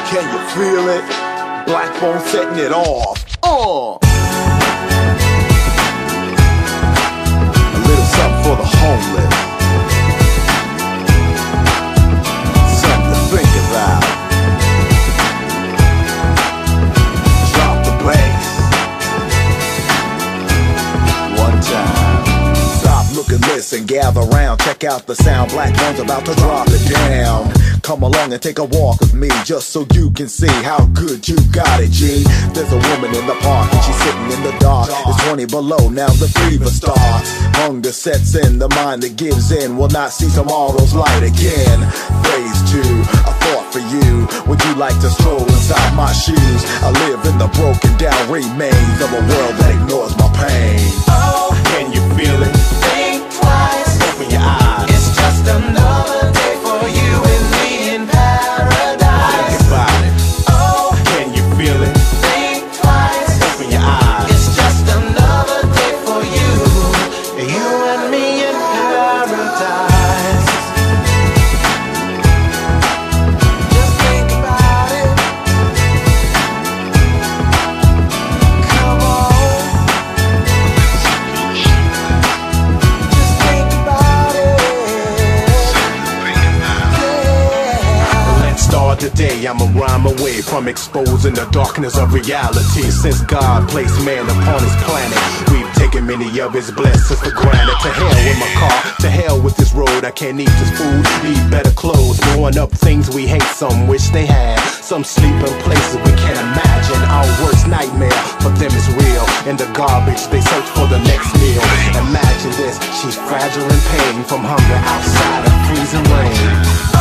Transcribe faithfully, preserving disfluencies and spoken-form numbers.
Can you feel it? Blackbone setting it off. Uh. A little something for the homeless. Something to think about. Drop the bass. One time. Stop, look and listen, gather round, check out the sound. Blackbone's about to drop it down. Come along and take a walk with me, just so you can see how good you got it, G. There's a woman in the park and she's sitting in the dark. It's twenty below, now the fever starts. Hunger sets in, the mind that gives in will not see tomorrow's light again. Phase two, a thought for you. Would you like to stroll inside my shoes? I live in the broken down remains of a world that ignores my pain. Oh, can you feel it? Think twice. Open your eyes. It's just another day for you and me in paradise. Think about it. Oh, Can you feel it? think twice. Open your eyes. It's just another day for you, you and me in paradise. Just think about it. Come on. Just think about it. Yeah. Let's start today, I'ma rhyme away from exposing the darkness of reality. Since God placed man upon his planet, we've taken many of his blessings for granted. To hell with my car, to hell with this road. I can't eat this food, need better clothes. Growing up, things we hate, some wish they had. Some sleep in places we can't imagine. Our worst nightmare, for them is real. In the garbage, they search for the next meal. Imagine this, she's fragile in pain from hunger outside of freezing rain.